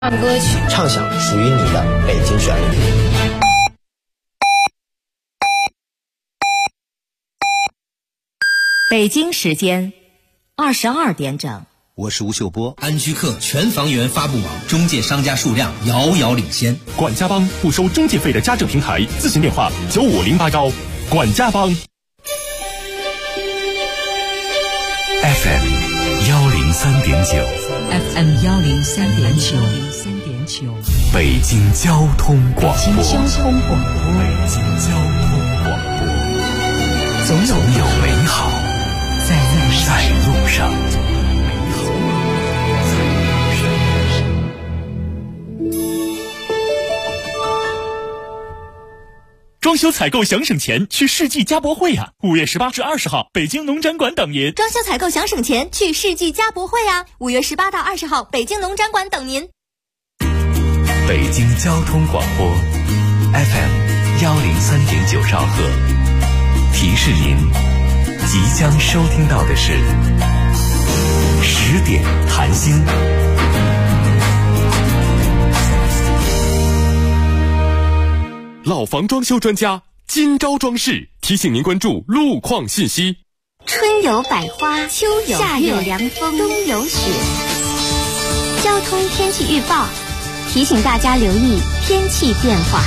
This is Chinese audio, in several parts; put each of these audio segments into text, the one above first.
唱歌曲， 畅想属于你的北京旋律。 北京时间22点整。 我是吴秀波。安居客全房源发布网，中介商家数量遥遥领先。 管家帮不收中介费的家政平台，咨询电话95081。管家帮。 FM 103.9 FM 103.9 北京交通广播。 北京交通广播，总有美好在路上。 装修采购想省钱，去世纪家博会啊！5月18至20号，北京农展馆等您。 装修采购想省钱，去世纪家博会啊！5月18到20号，北京农展馆等您。 北京交通广播 FM 103.9兆赫，提示您即将收听到的是10点谈心。 老房装修专家今朝装饰提醒您关注路况信息。 春有百花，秋有夏有凉风，冬有雪。交通天气预报提醒大家留意天气变化。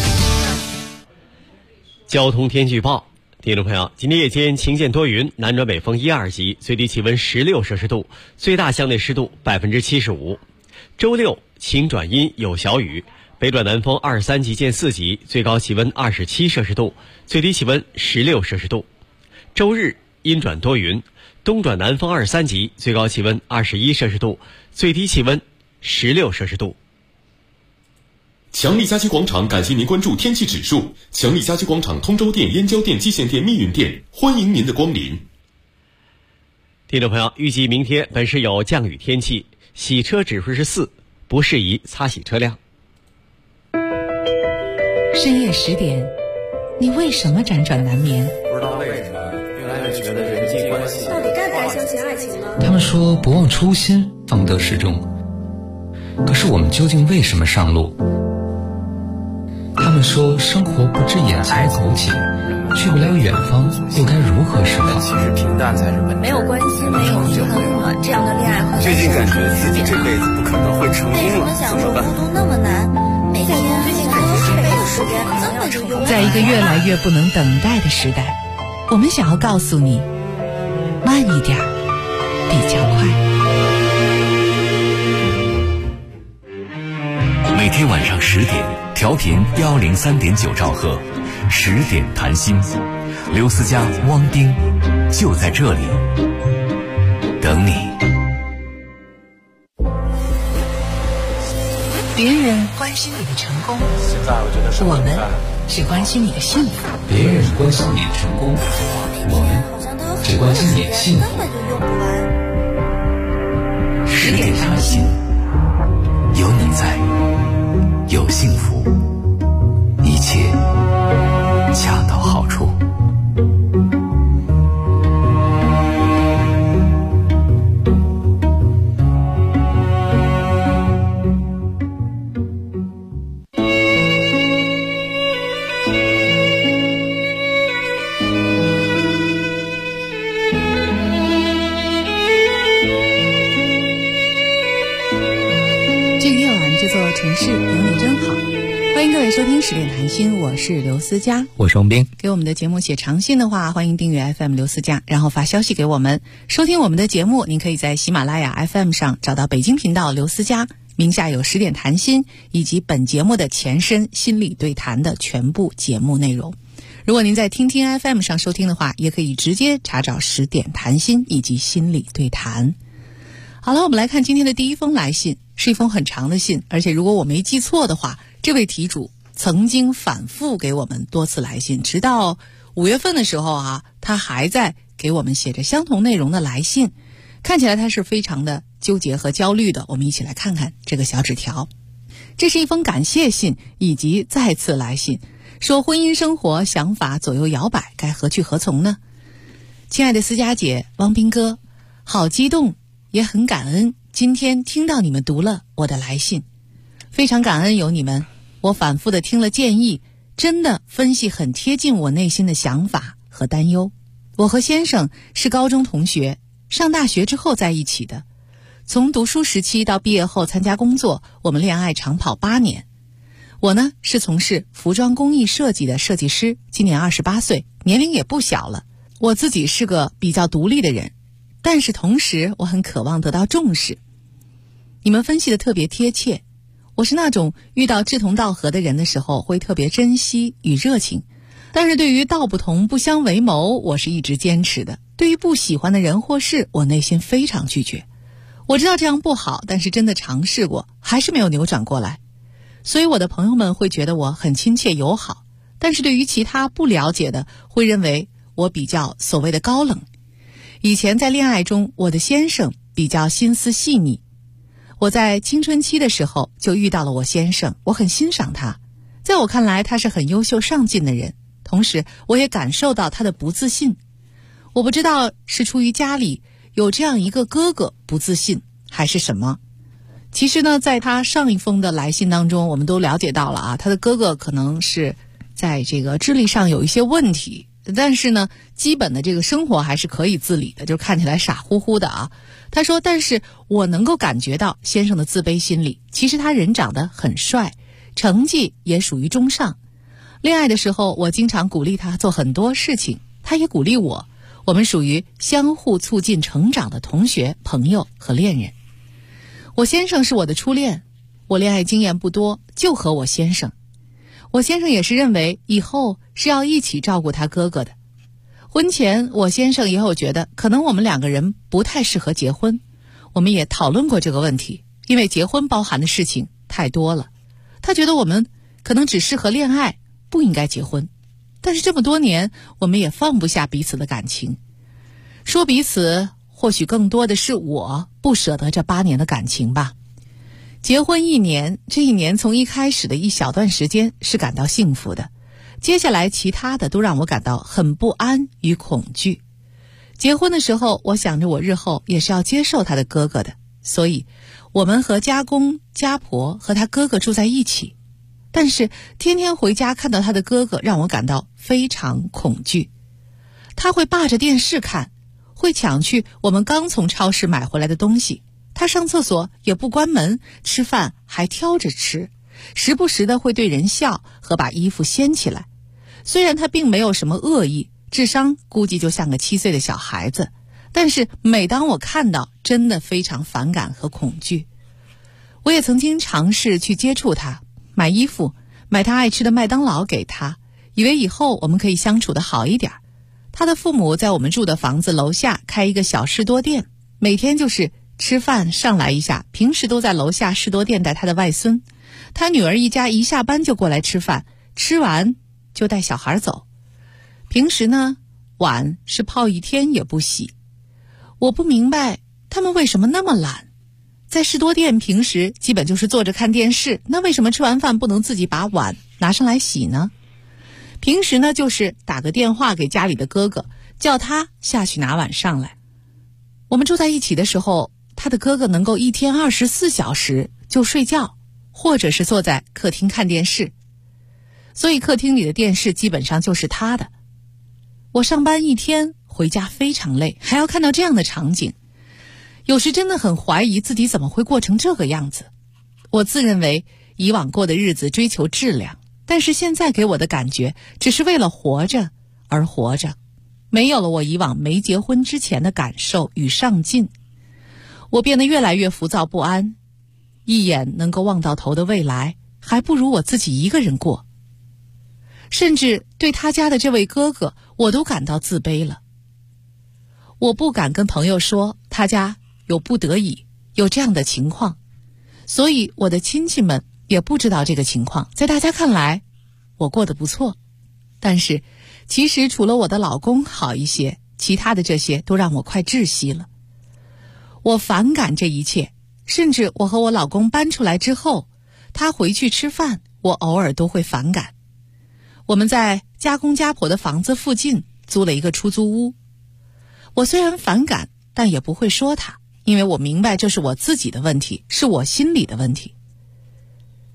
交通天气预报，听众朋友，今天夜间晴见多云，南转北风1、2级，最低气温16摄氏度，最大相对湿度75%。周六晴转阴有小雨，北转南风2、3级见4级，最高气温27摄氏度，最低气温16摄氏度。周日阴转多云，东转南风2、3级，最高气温21摄氏度，最低气温16摄氏度。 强力家居广场感谢您关注天气指数。强力家居广场通州店、燕郊店、蓟县店、密云店，欢迎您的光临。 听众朋友，预计明天本市有降雨天气，洗车指数是4，不适宜擦洗车辆。 深夜10点，你为什么辗转难眠？ 不知道为什么，越来越觉得人际关系到底该不该相信爱情呢？ 他们说不忘初心，方得始终。可是我们究竟为什么上路？他们说生活不止眼前苟且，去不了远方，又该如何是好？ 其实平淡才是本质。 没有关系，没有离婚，这样的恋爱会最近感觉自己这辈子不可能会成功了，怎么办？ 都那么难，每天最近感觉这辈子时间根本就用不。 在一个越来越不能等待的时代，我们想要告诉你，慢一点比较快。 每天晚上10点，调频103.9兆赫，10点谈心。刘思佳、汪丁就在这里等你。 别人关心你的成功，我们只关心你的幸福。 别人关心你的成功，我们只关心你的幸福。 10点谈心，有你在，有幸福，一切恰到好处。 城市有你真好，欢迎各位收听10点谈心，我是刘思佳， 我是王斌。 给我们的节目写长信的话，欢迎订阅 FM 刘思佳，然后发消息给我们。收听我们的节目，您可以在喜马拉雅 FM 上找到北京频道刘思佳，名下有10点谈心以及本节目的前身心理对谈的全部节目内容。如果您在听听 FM 上收听的话，也可以直接查找10点谈心以及心理对谈。好了，我们来看今天的第一封来信，是一封很长的信，而且如果我没记错的话，这位题主曾经反复给我们多次来信，直到5月份的时候他还在给我们写着相同内容的来信，看起来他是非常的纠结和焦虑的。我们一起来看看这个小纸条。这是一封感谢信以及再次来信，说婚姻生活想法左右摇摆，该何去何从呢？亲爱的思佳姐、汪斌哥，好激动，也很感恩今天听到你们读了我的来信。 非常感恩有你们，我反复的听了建议，真的分析很贴近我内心的想法和担忧。我和先生是高中同学，上大学之后在一起的。从读书时期到毕业后参加工作，我们恋爱长跑8年。我呢是从事服装工艺设计的设计师，今年28岁，年龄也不小了。我自己是个比较独立的人，但是同时我很渴望得到重视。你们分析的特别贴切，我是那种遇到志同道合的人的时候会特别珍惜与热情，但是对于道不同不相为谋，我是一直坚持的。对于不喜欢的人或事，我内心非常拒绝。我知道这样不好，但是真的尝试过，还是没有扭转过来。所以我的朋友们会觉得我很亲切友好，但是对于其他不了解的，会认为我比较所谓的高冷。以前在恋爱中，我的先生比较心思细腻。我在青春期的时候就遇到了我先生，我很欣赏他。在我看来，他是很优秀上进的人，同时我也感受到他的不自信。我不知道是出于家里有这样一个哥哥不自信，还是什么。其实呢，在他上一封的来信当中，我们都了解到了啊，他的哥哥可能是在这个智力上有一些问题，但是呢，基本的这个生活还是可以自理的，就看起来傻乎乎的啊。他说，但是我能够感觉到先生的自卑心理。其实他人长得很帅，成绩也属于中上。恋爱的时候，我经常鼓励他做很多事情，他也鼓励我。我们属于相互促进成长的同学、朋友和恋人。我先生是我的初恋，我恋爱经验不多，就和我先生。我先生也是认为以后是要一起照顾他哥哥的。婚前我先生也有觉得可能我们2个人不太适合结婚，我们也讨论过这个问题，因为结婚包含的事情太多了。他觉得我们可能只适合恋爱，不应该结婚。但是这么多年，我们也放不下彼此的感情。说彼此，或许更多的是我不舍得这8年的感情吧。结婚1年，这1年从一开始的一小段时间是感到幸福的，接下来其他的都让我感到很不安与恐惧。结婚的时候，我想着我日后也是要接受他的哥哥的，所以我们和家公家婆和他哥哥住在一起。但是天天回家看到他的哥哥，让我感到非常恐惧。他会霸着电视看，会抢去我们刚从超市买回来的东西。他上厕所也不关门，吃饭还挑着吃，时不时的会对人笑和把衣服掀起来。虽然他并没有什么恶意，智商估计就像个7岁的小孩子，但是每当我看到，真的非常反感和恐惧。我也曾经尝试去接触他，买衣服，买他爱吃的麦当劳给他，以为以后我们可以相处得好一点。他的父母在我们住的房子楼下开一个小士多店，每天就是吃饭上来一下，平时都在楼下士多店带他的外孙。他女儿一家一下班就过来吃饭，吃完就带小孩走。平时呢，碗是泡1天也不洗。我不明白他们为什么那么懒。在士多店平时基本就是坐着看电视，那为什么吃完饭不能自己把碗拿上来洗呢？平时呢，就是打个电话给家里的哥哥，叫他下去拿碗上来。我们住在一起的时候，他的哥哥能够1天24小时就睡觉，或者是坐在客厅看电视，所以客厅里的电视基本上就是他的。我上班1天回家非常累，还要看到这样的场景，有时真的很怀疑自己怎么会过成这个样子。我自认为以往过的日子追求质量，但是现在给我的感觉只是为了活着而活着，没有了我以往没结婚之前的感受与上进。我变得越来越浮躁不安，一眼能够望到头的未来还不如我自己一个人过。甚至对他家的这位哥哥，我都感到自卑了。我不敢跟朋友说他家有不得已，有这样的情况，所以我的亲戚们也不知道这个情况。在大家看来，我过得不错，但是其实除了我的老公好一些，其他的这些都让我快窒息了。我反感这一切，甚至我和我老公搬出来之后，他回去吃饭，我偶尔都会反感。我们在家公家婆的房子附近租了一个出租屋，我虽然反感，但也不会说他，因为我明白这是我自己的问题，是我心里的问题。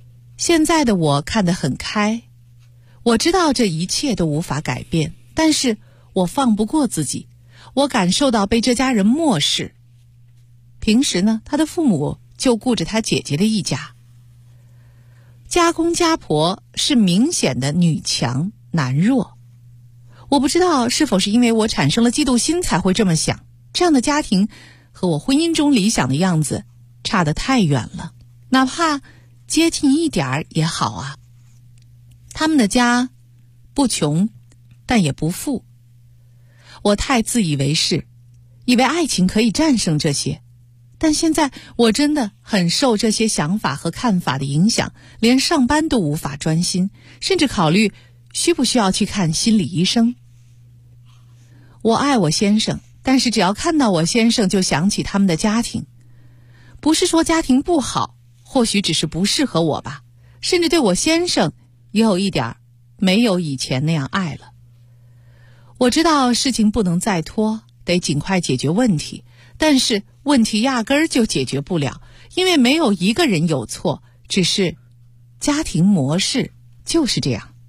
现在的我看得很开，我知道这一切都无法改变，但是我放不过自己，我感受到被这家人漠视。平时呢，他的父母就顾着他姐姐的一家，家公家婆是明显的女强男弱。我不知道是否是因为我产生了嫉妒心才会这么想，这样的家庭和我婚姻中理想的样子差得太远了，哪怕接近一点也好啊。他们的家不穷，但也不富。我太自以为是，以为爱情可以战胜这些，但现在我真的很受这些想法和看法的影响，连上班都无法专心，甚至考虑需不需要去看心理医生。我爱我先生，但是只要看到我先生就想起他们的家庭。不是说家庭不好，或许只是不适合我吧，甚至对我先生也有一点没有以前那样爱了。我知道事情不能再拖，得尽快解决问题，但是问题压根儿就解决不了，因为没有一个人有错，只是家庭模式就是这样。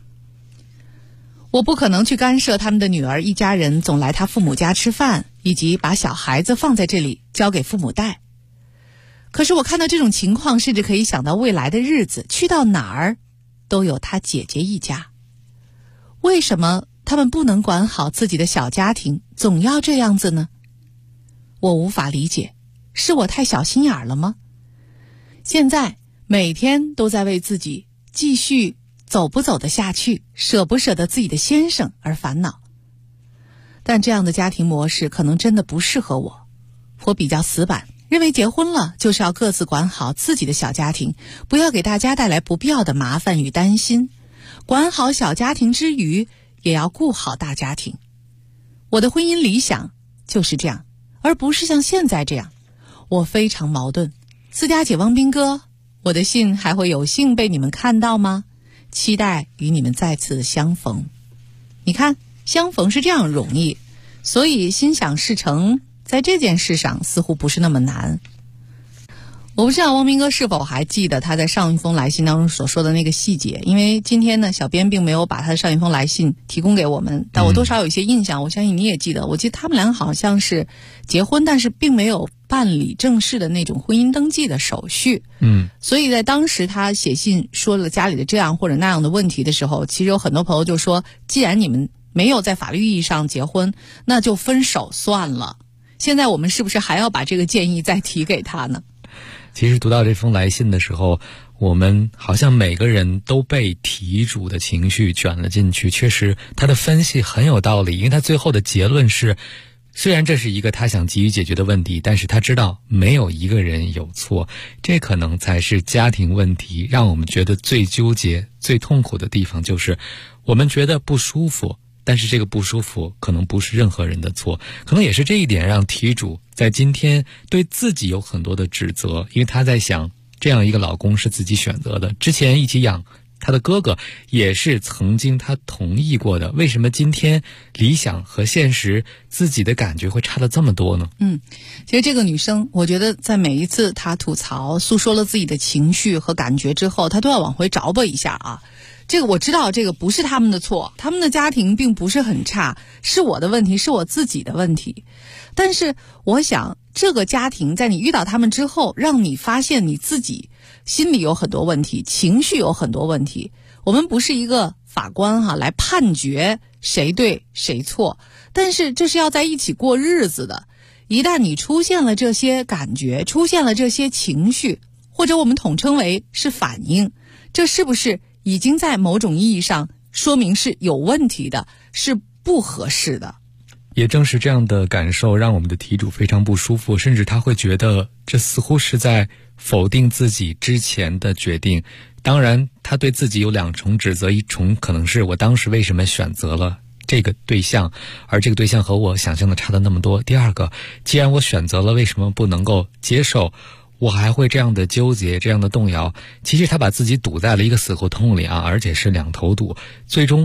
我不可能去干涉他们的女儿一家人总来他父母家吃饭，以及把小孩子放在这里交给父母带。可是我看到这种情况，甚至可以想到未来的日子，去到哪儿都有他姐姐一家。为什么他们不能管好自己的小家庭，总要这样子呢？我无法理解，是我太小心眼了吗？现在每天都在为自己继续走不走得下去，舍不舍得自己的先生而烦恼。但这样的家庭模式可能真的不适合我。我比较死板，认为结婚了就是要各自管好自己的小家庭，不要给大家带来不必要的麻烦与担心。管好小家庭之余，也要顾好大家庭。我的婚姻理想就是这样，而不是像现在这样。我非常矛盾。思佳姐、汪斌哥，我的信还会有幸被你们看到吗？期待与你们再次相逢。你看，相逢是这样容易，所以心想事成在这件事上似乎不是那么难。我不知道汪斌哥是否还记得他在上一封来信当中所说的那个细节，因为今天呢，小编并没有把他的上一封来信提供给我们，但我多少有一些印象，我相信你也记得。我记得他们两个好像是结婚，但是并没有办理正式的那种婚姻登记的手续。所以在当时他写信说了家里的这样或者那样的问题的时候，其实有很多朋友就说，既然你们没有在法律意义上结婚，那就分手算了。现在我们是不是还要把这个建议再提给他呢？ 其实读到这封来信的时候，我们好像每个人都被题主的情绪卷了进去。确实他的分析很有道理，因为他最后的结论是，虽然这是一个他想急于解决的问题，但是他知道没有一个人有错。这可能才是家庭问题让我们觉得最纠结最痛苦的地方，就是我们觉得不舒服，但是这个不舒服可能不是任何人的错。可能也是这一点让题主在今天对自己有很多的指责，因为他在想，这样一个老公是自己选择的，之前一起养他的哥哥也是曾经他同意过的，为什么今天理想和现实自己的感觉会差得这么多呢？ 其实这个女生，我觉得在每一次她吐槽诉说了自己的情绪和感觉之后，她都要往回找吧一下啊。这个我知道，这个不是他们的错，他们的家庭并不是很差，是我的问题，是我自己的问题。但是我想，这个家庭在你遇到他们之后，让你发现你自己心里有很多问题，情绪有很多问题。我们不是一个法官来判决谁对谁错，但是这是要在一起过日子的。一旦你出现了这些感觉，出现了这些情绪，或者我们统称为是反应，这是不是已经在某种意义上说明是有问题的，是不合适的？ 也正是这样的感受让我们的题主非常不舒服，甚至他会觉得这似乎是在否定自己之前的决定。当然他对自己有两重指责，一重可能是我当时为什么选择了这个对象，而这个对象和我想象的差得那么多。第二个，既然我选择了，为什么不能够接受，我还会这样的纠结，这样的动摇。其实他把自己堵在了一个死胡同里而且是两头堵。最终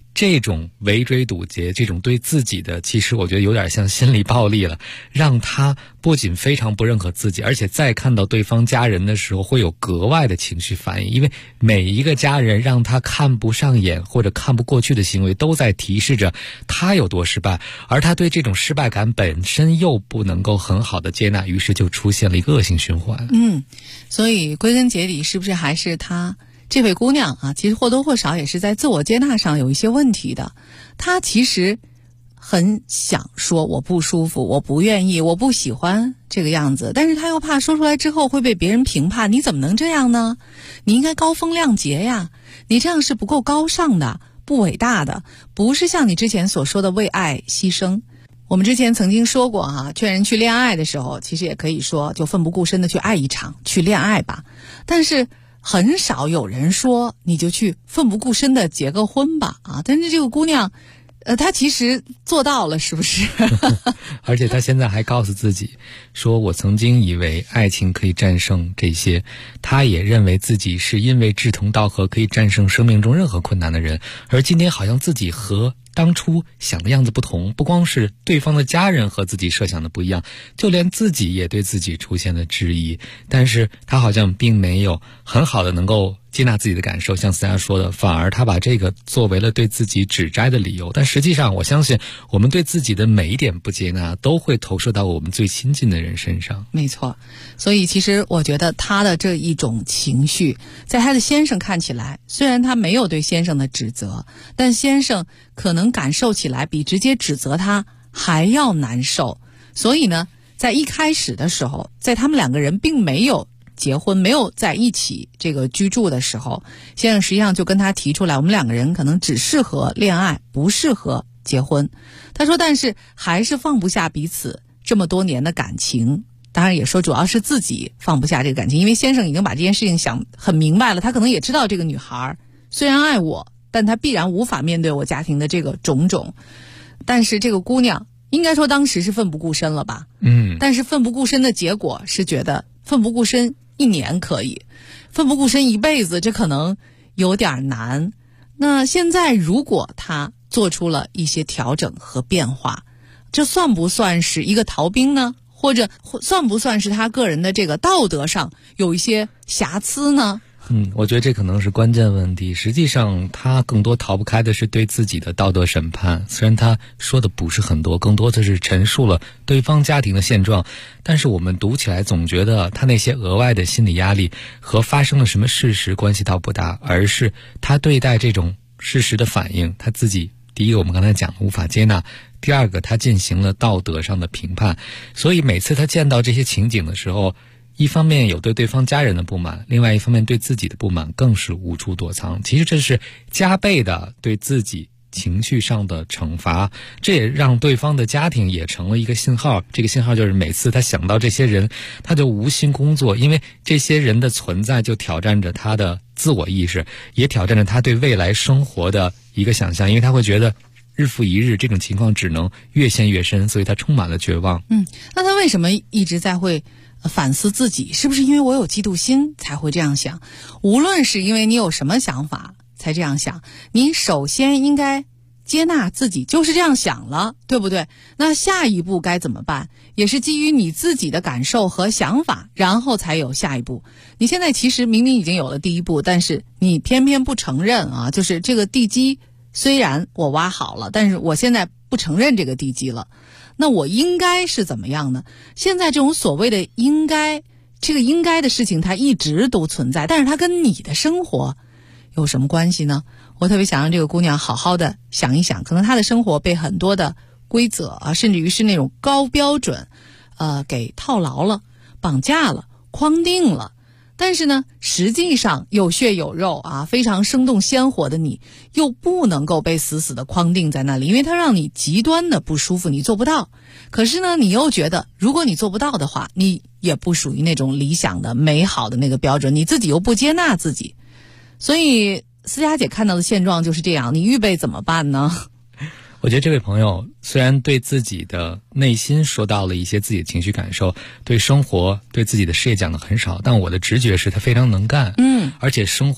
这种围追堵截，这种对自己的，其实我觉得有点像心理暴力了，让他不仅非常不认可自己，而且再看到对方家人的时候会有格外的情绪反应，因为每一个家人让他看不上眼或者看不过去的行为都在提示着他有多失败，而他对这种失败感本身又不能够很好的接纳，于是就出现了一个恶性循环。 所以归根结底是不是还是他这位姑娘啊，其实或多或少也是在自我接纳上有一些问题的。她其实很想说我不舒服，我不愿意，我不喜欢这个样子，但是她又怕说出来之后会被别人评判，你怎么能这样呢？你应该高风亮节呀，你这样是不够高尚的，不伟大的，不是像你之前所说的为爱牺牲。我们之前曾经说过啊，劝人去恋爱的时候，其实也可以说就奋不顾身的去爱一场，去恋爱吧。但是很少有人说你就去奋不顾身的结个婚吧啊！但是这个姑娘，她其实做到了，是不是？ 而且她现在还告诉自己说，我曾经以为爱情可以战胜这些，她也认为自己是因为志同道合可以战胜生命中任何困难的人，而今天好像自己和当初想的样子不同，不光是对方的家人和自己设想的不一样，就连自己也对自己出现了质疑，但是他好像并没有很好的能够接纳自己的感受，像思佳说的，反而他把这个作为了对自己指摘的理由。但实际上我相信我们对自己的每一点不接纳都会投射到我们最亲近的人身上。 没错，所以其实我觉得他的这一种情绪在他的先生看起来，虽然他没有对先生的指责，但先生可能感受起来比直接指责他还要难受。所以呢，在一开始的时候，在他们两个人并没有结婚，没有在一起这个居住的时候，先生实际上就跟他提出来，我们两个人可能只适合恋爱，不适合结婚。他说但是还是放不下彼此这么多年的感情，当然也说主要是自己放不下这个感情，因为先生已经把这件事情想很明白了，他可能也知道这个女孩虽然爱我，但她必然无法面对我家庭的这个种种。但是这个姑娘应该说当时是奋不顾身了吧，但是奋不顾身的结果是觉得奋不顾身1年可以，奋不顾身一辈子这可能有点难。那现在如果她做出了一些调整和变化，这算不算是一个逃兵呢？或者算不算是她个人的这个道德上有一些瑕疵呢？ 我觉得这可能是关键问题。实际上他更多逃不开的是对自己的道德审判，虽然他说的不是很多，更多的是陈述了对方家庭的现状，但是我们读起来总觉得他那些额外的心理压力和发生了什么事实关系倒不大，而是他对待这种事实的反应，他自己第一个我们刚才讲无法接纳，第二个他进行了道德上的评判。所以每次他见到这些情景的时候，一方面有对方家人的不满，另外一方面对自己的不满更是无处躲藏。其实这是加倍的对自己情绪上的惩罚，这也让对方的家庭也成了一个信号。这个信号就是每次他想到这些人，他就无心工作，因为这些人的存在就挑战着他的自我意识，也挑战着他对未来生活的一个想象，因为他会觉得日复一日这种情况只能越陷越深，所以他充满了绝望。 那他为什么一直在会反思自己，是不是因为我有嫉妒心才会这样想？无论是因为你有什么想法才这样想，你首先应该接纳自己就是这样想了，对不对？那下一步该怎么办？也是基于你自己的感受和想法，然后才有下一步。你现在其实明明已经有了第一步，但是你偏偏不承认啊，就是这个地基虽然我挖好了，但是我现在不承认这个地基了。那我应该是怎么样呢？现在这种所谓的应该，这个应该的事情它一直都存在，但是它跟你的生活有什么关系呢？我特别想让这个姑娘好好的想一想，可能她的生活被很多的规则啊，甚至于是那种高标准给套牢了，绑架了，框定了。但是呢，实际上有血有肉啊，非常生动鲜活的你，又不能够被死死的框定在那里，因为它让你极端的不舒服，你做不到。可是呢，你又觉得，如果你做不到的话，你也不属于那种理想的、美好的那个标准，你自己又不接纳自己。所以，思佳姐看到的现状就是这样，你预备怎么办呢？ 我觉得这位朋友虽然对自己的内心说到了一些自己的情绪感受，对生活对自己的事业讲的很少，但我的直觉是他非常能干，而且生活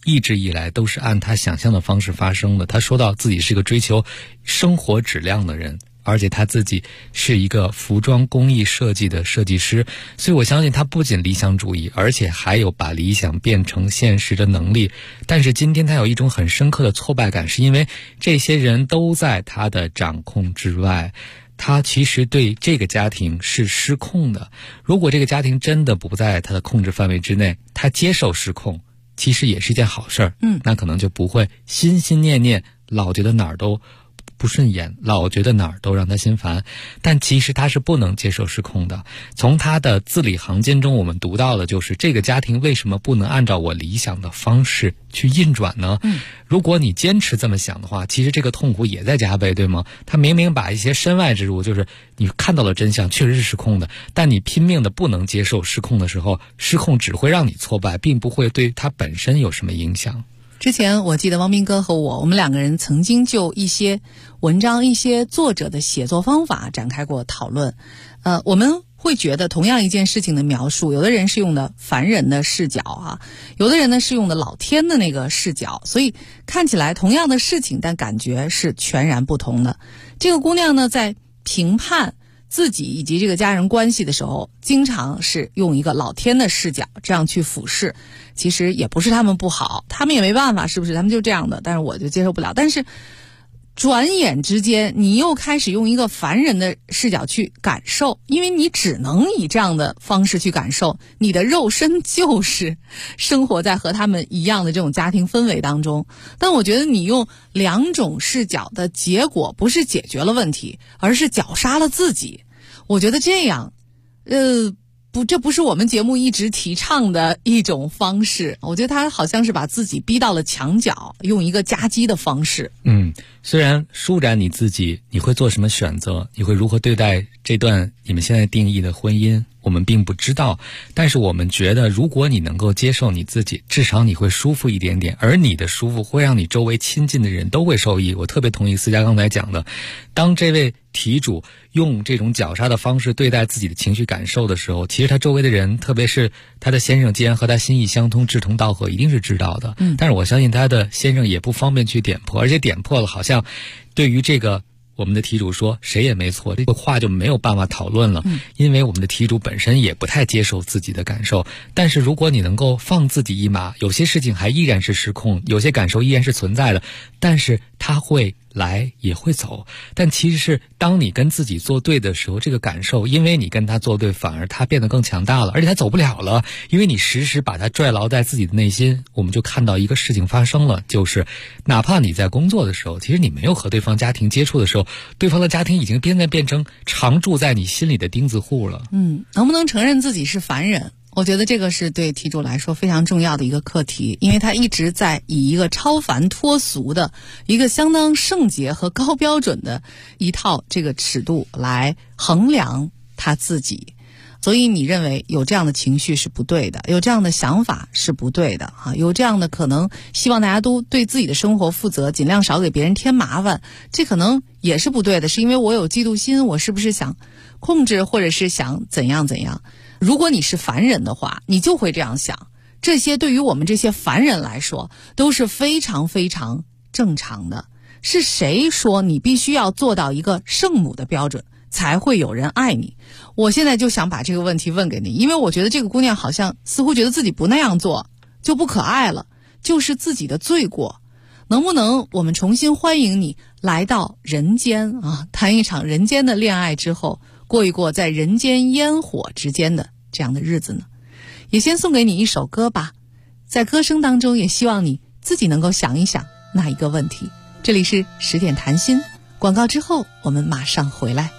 一直以来都是按他想象的方式发生的。他说到自己是个追求生活质量的人，而且他自己是一个服装工艺设计的设计师，所以我相信他不仅理想主义，而且还有把理想变成现实的能力。但是今天他有一种很深刻的挫败感，是因为这些人都在他的掌控之外，他其实对这个家庭是失控的。如果这个家庭真的不在他的控制范围之内，他接受失控其实也是一件好事儿。那可能就不会心心念念，老觉得哪儿都不顺眼，老觉得哪儿都让他心烦。但其实他是不能接受失控的。从他的字里行间中我们读到的就是这个家庭为什么不能按照我理想的方式去运转呢？如果你坚持这么想的话，其实这个痛苦也在加倍，对吗？他明明把一些身外之物，就是你看到了真相确实是失控的，但你拼命的不能接受失控的时候，失控只会让你挫败，并不会对他本身有什么影响。 之前我记得汪斌哥和我们两个人曾经就一些文章、一些作者的写作方法展开过讨论。我们会觉得同样一件事情的描述，有的人是用的凡人的视角啊，有的人呢是用的老天的那个视角，所以看起来同样的事情，但感觉是全然不同的。这个姑娘呢，在评判自己以及这个家人关系的时候，经常是用一个老天的视角这样去俯视。其实也不是他们不好，他们也没办法，是不是？他们就这样的，但是我就接受不了。但是转眼之间，你又开始用一个凡人的视角去感受，因为你只能以这样的方式去感受，你的肉身就是生活在和他们一样的这种家庭氛围当中。但我觉得你用两种视角的结果不是解决了问题，而是绞杀了自己。我觉得这样这不是我们节目一直提倡的一种方式。我觉得他好像是把自己逼到了墙角，用一个夹击的方式。 虽然舒展你自己，你会做什么选择，你会如何对待这段你们现在定义的婚姻，我们并不知道，但是我们觉得如果你能够接受你自己，至少你会舒服一点点，而你的舒服会让你周围亲近的人都会受益。我特别同意思佳刚才讲的，当这位题主用这种绞杀的方式对待自己的情绪感受的时候，其实他周围的人，特别是他的先生既然和他心意相通，志同道合，一定是知道的。但是我相信他的先生也不方便去点破，而且点破了好像对于这个我们的题主说谁也没错，这个话就没有办法讨论了。因为我们的题主本身也不太接受自己的感受。但是如果你能够放自己一马，有些事情还依然是失控，有些感受依然是存在的，但是它会来也会走。但其实是当你跟自己作对的时候，这个感受因为你跟他作对，反而他变得更强大了，而且他走不了了，因为你时时把他拽牢在自己的内心。我们就看到一个事情发生了，就是哪怕你在工作的时候，其实你没有和对方家庭接触的时候，对方的家庭已经变成常住在你心里的钉子户了。 能不能承认自己是凡人，我觉得这个是对题主来说非常重要的一个课题，因为他一直在以一个超凡脱俗的一个相当圣洁和高标准的一套这个尺度来衡量他自己。所以你认为有这样的情绪是不对的，有这样的想法是不对的啊，有这样的可能希望大家都对自己的生活负责，尽量少给别人添麻烦，这可能也是不对的，是因为我有嫉妒心，我是不是想控制，或者是想怎样怎样。如果你是凡人的话，你就会这样想，这些对于我们这些凡人来说都是非常非常正常的。是谁说你必须要做到一个圣母的标准才会有人爱你？我现在就想把这个问题问给你，因为我觉得这个姑娘好像似乎觉得自己不那样做就不可爱了，就是自己的罪过。能不能我们重新欢迎你来到人间啊，谈一场人间的恋爱之后，过一过在人间烟火之间的这样的日子呢？也先送给你一首歌吧，在歌声当中也希望你自己能够想一想那一个问题。这里是10点谈心，广告之后我们马上回来。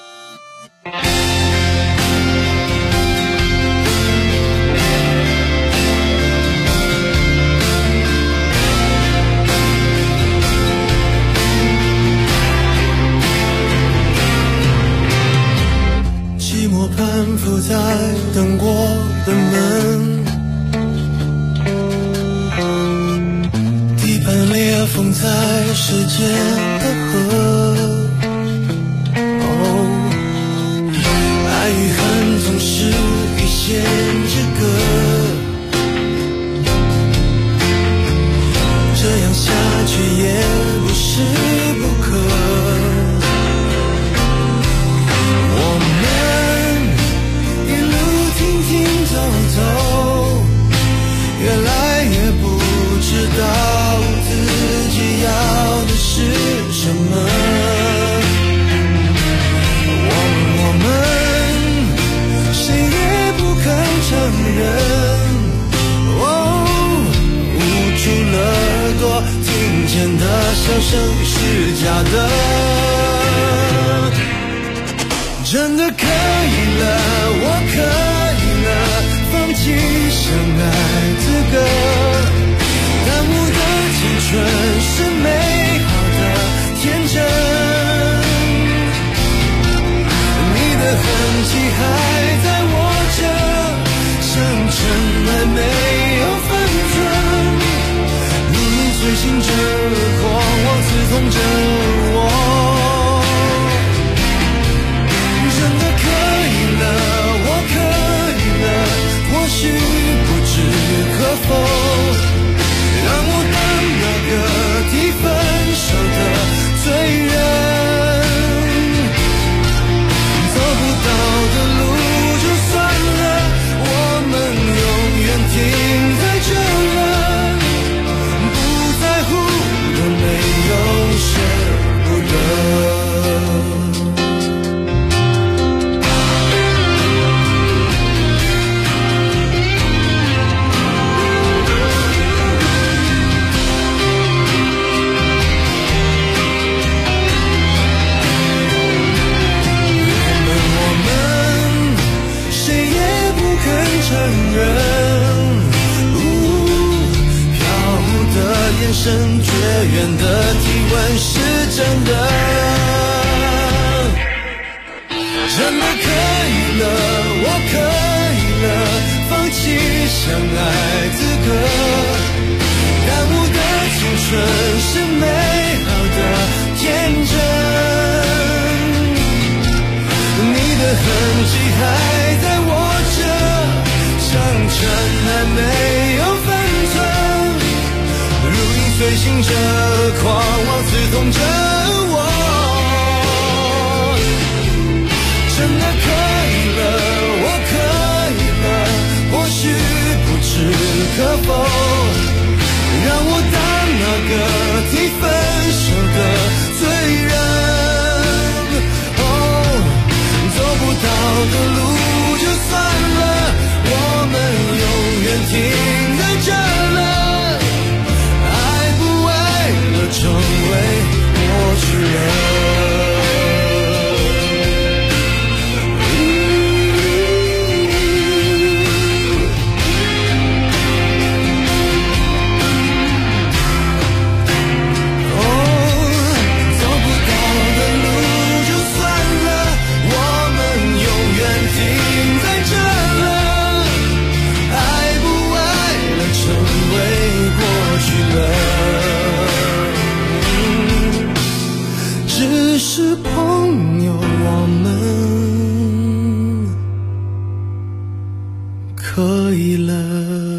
寂寞攀附在等过的门，地板裂缝在时间的河。爱与恨总是一线之隔， 间的笑声是假的，真的可以了，我可以了，放弃相爱资格，耽误的青春是美好的天真，你的痕迹还在握着，像尘埃没有分寸，如影随形着，狂妄刺痛着我，真的可以了，我可以了，或许不知可否，让我当那个提分手的罪人，走不到的路就算了，我们永远停在这了，不在乎的没有舍不得。承认，飘忽的眼神，绝缘的体温是真的，真的可以了，我可以了，放弃相爱资格，耽误的青春是美好的天真，你的痕迹还在握着，像尘埃没有分寸，如影随形着，狂妄刺痛着我，真的可以了，我可以了，或许不知可否，让我当那个提分手的罪人，走不到的路就算了，我们永远停在这了，爱不为了成为过去了。走不到的路就算了，我们永远停在这了，爱不为了成为过去了，只是朋友，我们可以了。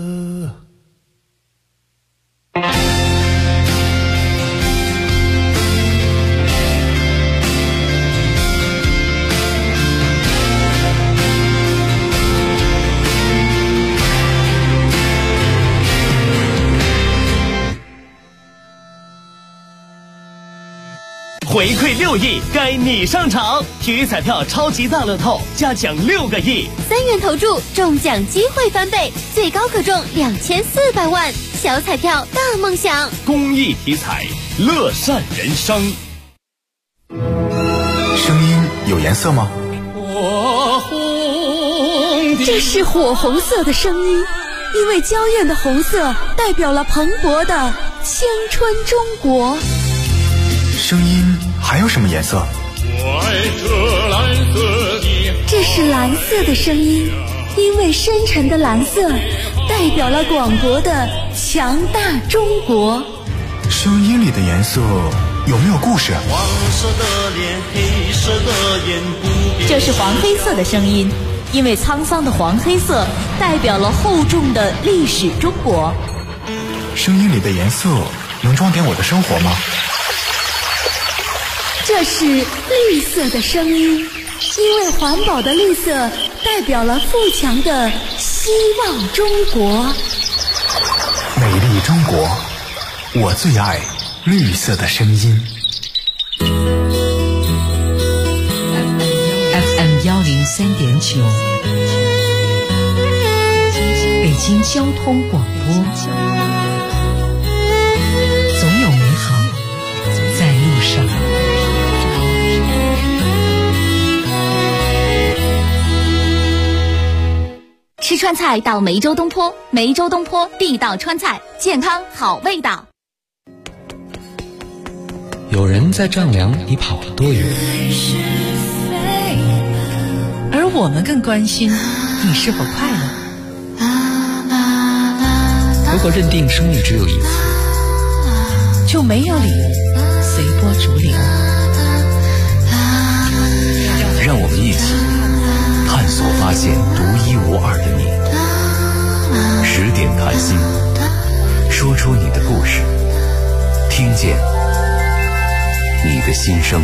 回馈6亿，该你上场！体育彩票超级大乐透加奖6个亿 ，3元投注中奖机会翻倍，最高可中2400万。小彩票大梦想， 公益体彩，乐善人生。 声音有颜色吗？ 这是火红色的声音，因为娇艳的红色代表了蓬勃的青春中国。 声音还有什么颜色？ 这是蓝色的声音，因为深沉的蓝色代表了广博的强大中国。 声音里的颜色有没有故事？ 黄色的脸，黑色的眼，不变。 这是黄黑色的声音，因为沧桑的黄黑色代表了厚重的历史中国。 声音里的颜色能装点我的生活吗？ 这是绿色的声音，因为环保的绿色代表了富强的希望中国。 美丽中国，我最爱绿色的声音。 FM 103.9，北京交通广播，总有吃川菜到梅州东坡，梅州东坡地道川菜，健康好味道。 有人在丈量你跑了多远， 而我们更关心你是否快乐。 如果认定生命只有一次， 就没有理由随波逐流。 让我们一起探索发现独一无二的你。10点谈心，说出你的故事，听见你的心声。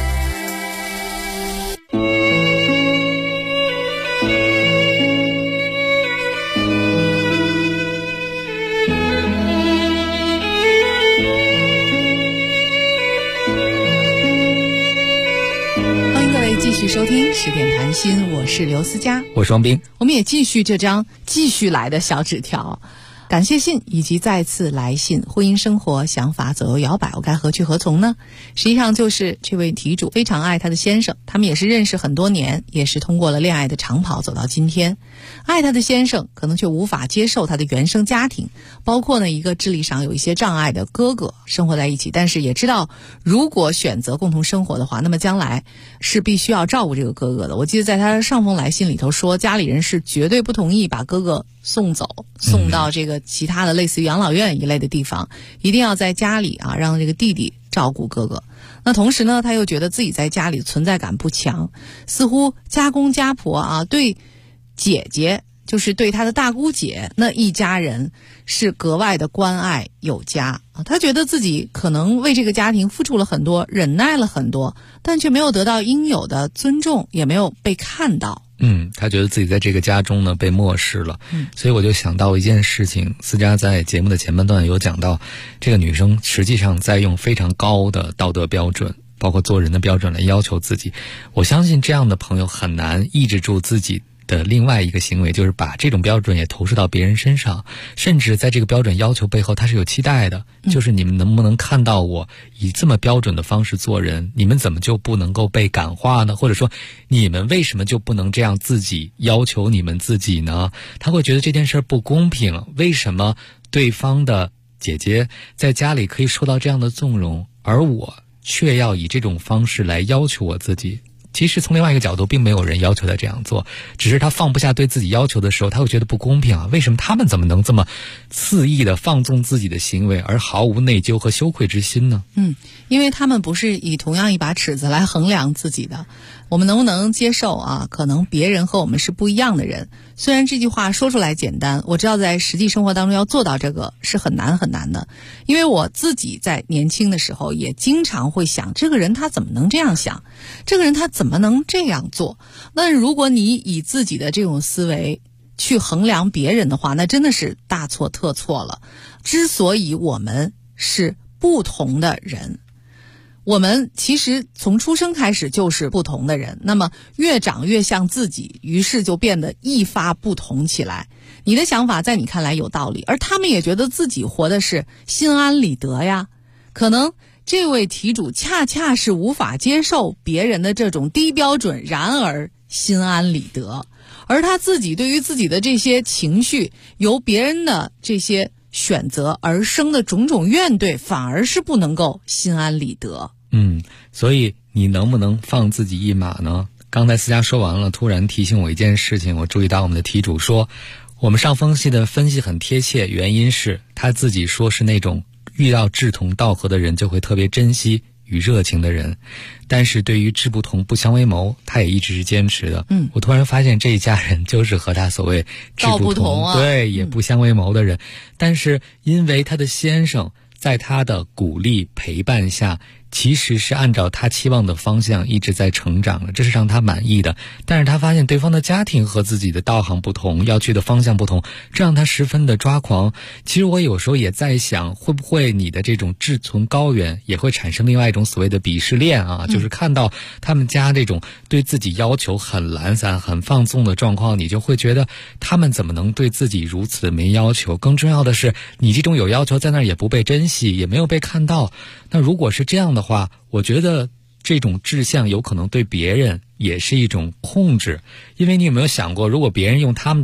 继续收听10点谈心，我是刘思佳， 我是王斌。 我们也继续这张继续来的小纸条，感谢信以及再次来信，婚姻生活想法左右摇摆，我该何去何从呢？实际上就是这位题主非常爱他的先生，他们也是认识很多年，也是通过了恋爱的长跑走到今天。爱他的先生可能却无法接受他的原生家庭，包括呢一个智力上有一些障碍的哥哥生活在一起，但是也知道如果选择共同生活的话，那么将来是必须要照顾这个哥哥的。我记得在他上封来信里头说，家里人是绝对不同意把哥哥送到这个其他的类似于养老院一类的地方，一定要在家里啊让这个弟弟照顾哥哥。那同时呢，他又觉得自己在家里存在感不强，似乎家公家婆啊对姐姐，就是对他的大姑姐那一家人是格外的关爱有加啊。他觉得自己可能为这个家庭付出了很多，忍耐了很多，但却没有得到应有的尊重，也没有被看到。 他觉得自己在这个家中呢被漠视了。所以我就想到一件事情，思佳在节目的前半段有讲到，这个女生实际上在用非常高的道德标准，包括做人的标准来要求自己。我相信这样的朋友很难抑制住自己的另外一个行为，就是把这种标准也投射到别人身上，甚至在这个标准要求背后他是有期待的，就是你们能不能看到我以这么标准的方式做人，你们怎么就不能够被感化呢？或者说你们为什么就不能这样自己要求你们自己呢？他会觉得这件事不公平，为什么对方的姐姐在家里可以受到这样的纵容，而我却要以这种方式来要求我自己？其实从另外一个角度，并没有人要求他这样做，只是他放不下对自己要求的时候，他会觉得不公平啊！为什么他们怎么能这么肆意的放纵自己的行为，而毫无内疚和羞愧之心呢？ 因为他们不是以同样一把尺子来衡量自己的。我们能不能接受啊？可能别人和我们是不一样的人。虽然这句话说出来简单，我知道在实际生活当中要做到这个是很难很难的。因为我自己在年轻的时候也经常会想，这个人他怎么能这样想？这个人他怎么能这样做？那如果你以自己的这种思维去衡量别人的话，那真的是大错特错了。之所以我们是不同的人，我们其实从出生开始就是不同的人，那么越长越像自己，于是就变得一发不同起来。你的想法在你看来有道理，而他们也觉得自己活的是心安理得呀。可能这位题主恰恰是无法接受别人的这种低标准，然而心安理得，而他自己对于自己的这些情绪，由别人的这些选择而生的种种怨怼，反而是不能够心安理得。 所以你能不能放自己一马呢？刚才思佳说完了，突然提醒我一件事情，我注意到我们的题主说，我们上封信的分析很贴切，原因是他自己说是那种遇到志同道合的人就会特别珍惜与热情的人，但是对于志不同不相为谋，他也一直是坚持的。我突然发现这一家人就是和他所谓志不同，对，也不相为谋的人，但是因为他的先生在他的鼓励陪伴下，其实是按照他期望的方向一直在成长了，这是让他满意的。但是他发现对方的家庭和自己的道行不同，要去的方向不同，这让他十分的抓狂。其实我有时候也在想，会不会你的这种志存高远也会产生另外一种所谓的鄙视链啊，就是看到他们家这种对自己要求很懒散很放纵的状况，你就会觉得他们怎么能对自己如此的没要求，更重要的是你这种有要求在那儿也不被珍惜，也没有被看到。那如果是这样的话，我觉得这种志向有可能对别人也是一种控制。因为你有没有想过，如果别人用他们的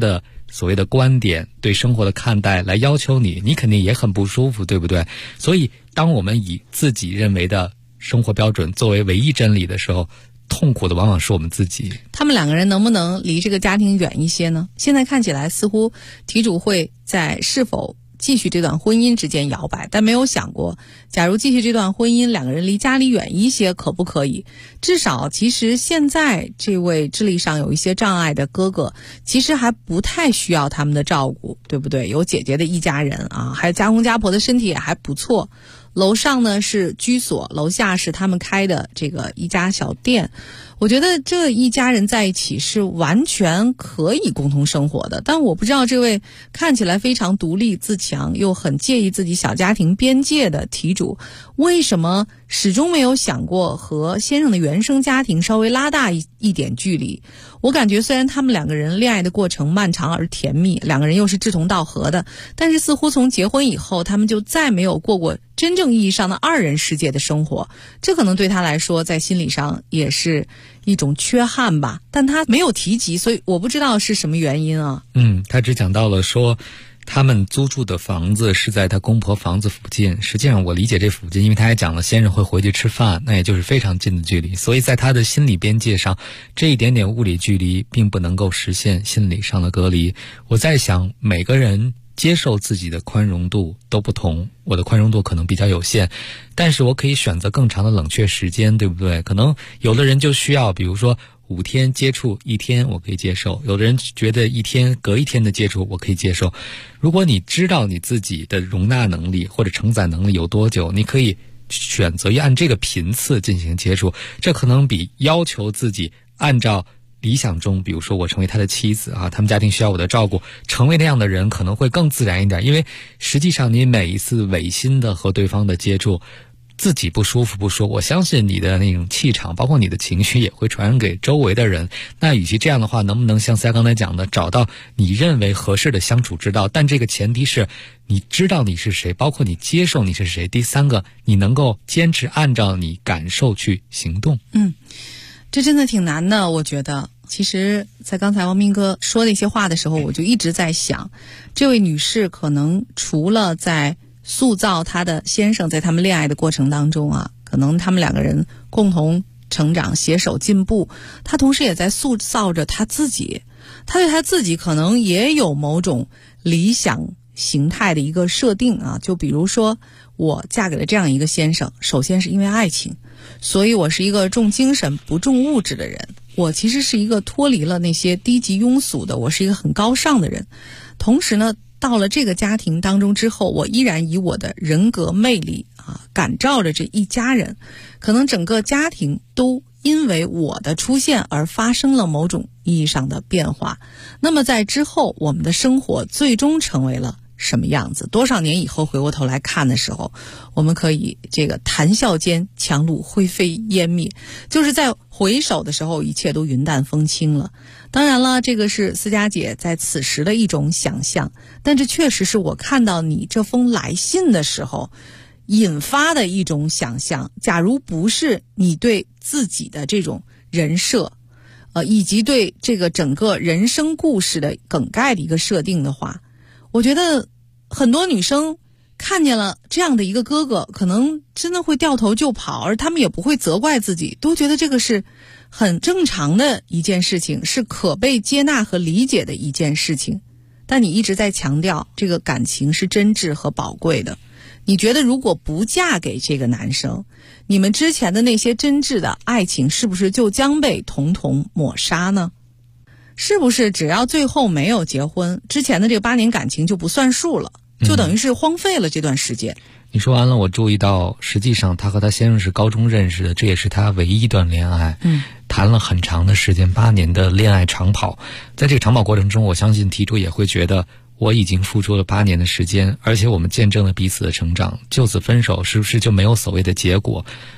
所谓的观点、对生活的看待来要求你，你肯定也很不舒服，对不对？所以当我们以自己认为的生活标准作为唯一真理的时候，痛苦的往往是我们自己。 他们两个人能不能离这个家庭远一些呢？现在看起来似乎题主会在是否继续这段婚姻之间摇摆，但没有想过假如继续这段婚姻，两个人离家里远一些可不可以？至少其实现在这位智力上有一些障碍的哥哥其实还不太需要他们的照顾，对不对？有姐姐的一家人啊，还有家公家婆的身体也还不错，楼上呢是居所，楼下是他们开的这个一家小店。我觉得这一家人在一起是完全可以共同生活的，但我不知道这位看起来非常独立自强又很介意自己小家庭边界的题主，为什么始终没有想过和先生的原生家庭稍微拉大一点距离？我感觉虽然他们两个人恋爱的过程漫长而甜蜜，两个人又是志同道合的，但是似乎从结婚以后他们就再没有过过真正意义上的二人世界的生活，这可能对他来说在心理上也是一种缺憾吧，但他没有提及，所以我不知道是什么原因啊。 他只讲到了说他们租住的房子是在他公婆房子附近，实际上我理解这附近，因为他还讲了先生会回去吃饭，那也就是非常近的距离，所以在他的心理边界上，这一点点物理距离并不能够实现心理上的隔离。我在想每个人接受自己的宽容度都不同，我的宽容度可能比较有限，但是我可以选择更长的冷却时间，对不对？可能有的人就需要比如说5天接触1天我可以接受，有的人觉得隔一天的接触我可以接受。如果你知道你自己的容纳能力或者承载能力有多久，你可以选择按这个频次进行接触，这可能比要求自己按照理想中比如说我成为他的妻子啊，他们家庭需要我的照顾，成为那样的人可能会更自然一点，因为实际上你每一次违心的和对方的接触，自己不舒服不说，我相信你的那种气场包括你的情绪也会传染给周围的人。那与其这样的话，能不能像思佳刚才讲的，找到你认为合适的相处之道，但这个前提是你知道你是谁，包括你接受你是谁，第三个你能够坚持按照你感受去行动。 这真的挺难的，我觉得。其实在刚才王明哥说那些话的时候，我就一直在想，这位女士可能除了在塑造她的先生在他们恋爱的过程当中啊，可能他们两个人共同成长携手进步，她同时也在塑造着她自己。她对她自己可能也有某种理想形态的一个设定啊，就比如说我嫁给了这样一个先生，首先是因为爱情，所以我是一个重精神不重物质的人，我其实是一个脱离了那些低级庸俗的，我是一个很高尚的人。同时呢，到了这个家庭当中之后，我依然以我的人格魅力感召着这一家人，可能整个家庭都因为我的出现而发生了某种意义上的变化。那么在之后我们的生活最终成为了什么样子，多少年以后回过头来看的时候，我们可以这个谈笑间樯橹灰飞烟灭，就是在回首的时候一切都云淡风轻了。当然了，这个是思佳姐在此时的一种想象，但这确实是我看到你这封来信的时候引发的一种想象。假如不是你对自己的这种人设以及对这个整个人生故事的梗概的一个设定的话，我觉得很多女生看见了这样的一个哥哥，可能真的会掉头就跑，而他们也不会责怪自己，都觉得这个是很正常的一件事情，是可被接纳和理解的一件事情。但你一直在强调这个感情是真挚和宝贵的，你觉得如果不嫁给这个男生，你们之前的那些真挚的爱情是不是就将被统统抹杀呢？是不是只要最后没有结婚，之前的这个8年感情就不算数了，就等于是荒废了这段时间？ 你说完了，我注意到实际上他和他先生是高中认识的，这也是他唯一一段恋爱。谈了很长的时间，8年的恋爱长跑。在这个长跑过程中，我相信题主也会觉得我已经付出了8年的时间，而且我们见证了彼此的成长，就此分手是不是就没有所谓的结果？